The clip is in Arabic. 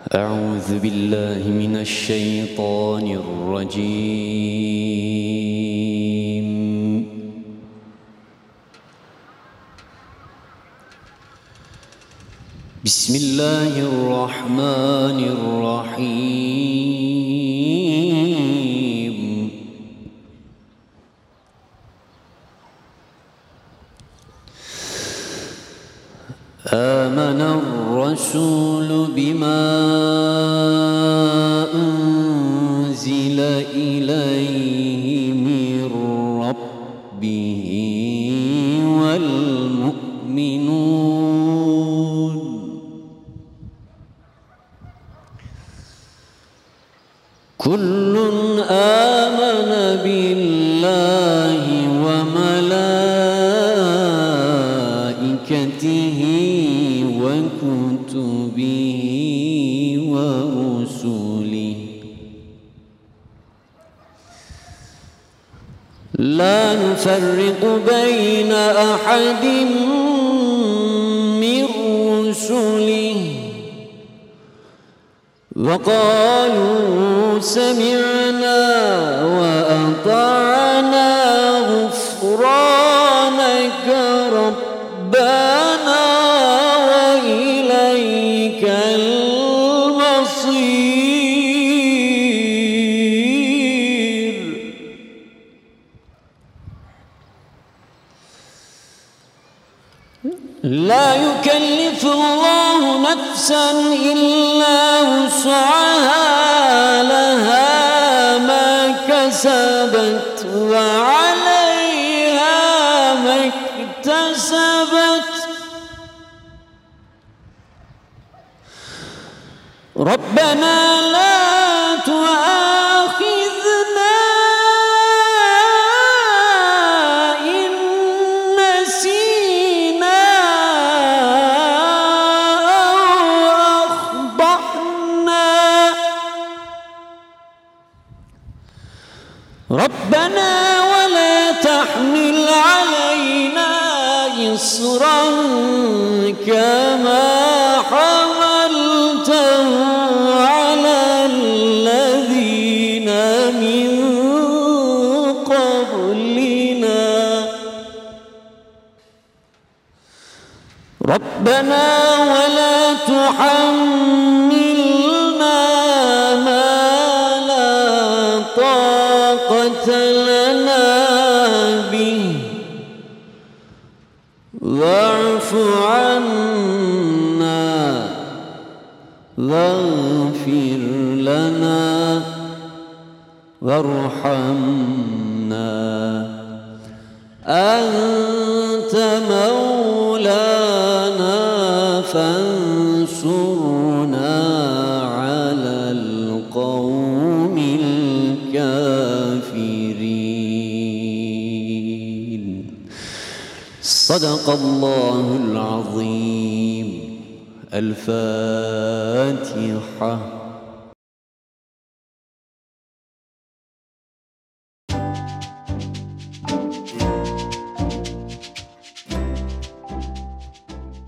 أعوذ بالله من الشيطان الرجيم. بسم الله الرحمن الرحيم. آمن الرسول بما أنزل إليه من ربه والمؤمنون كل آمن بالله وملائكته وكتبه ورسله لا نفرق بين أحد من رسله وقالوا سمعنا وأطعنا غفرانك ربنا وإليك المصير. لا يكلف الله نفسا إلا وسعها لها ما كسبت وعليها ما اكتسبت ربنا لا تؤاخذنا إن نسينا أو أخطأنا ربنا ولا تحمل علينا إصرا كما حملته على الذين من قبلنا ربنا ولا تحملنا ما لا طاقة لنا به واعف عنا واغفر لنا وارحمنا أنت مولانا فانصرنا على القوم الكافرين. صدق الله العظيم. الفاتحة.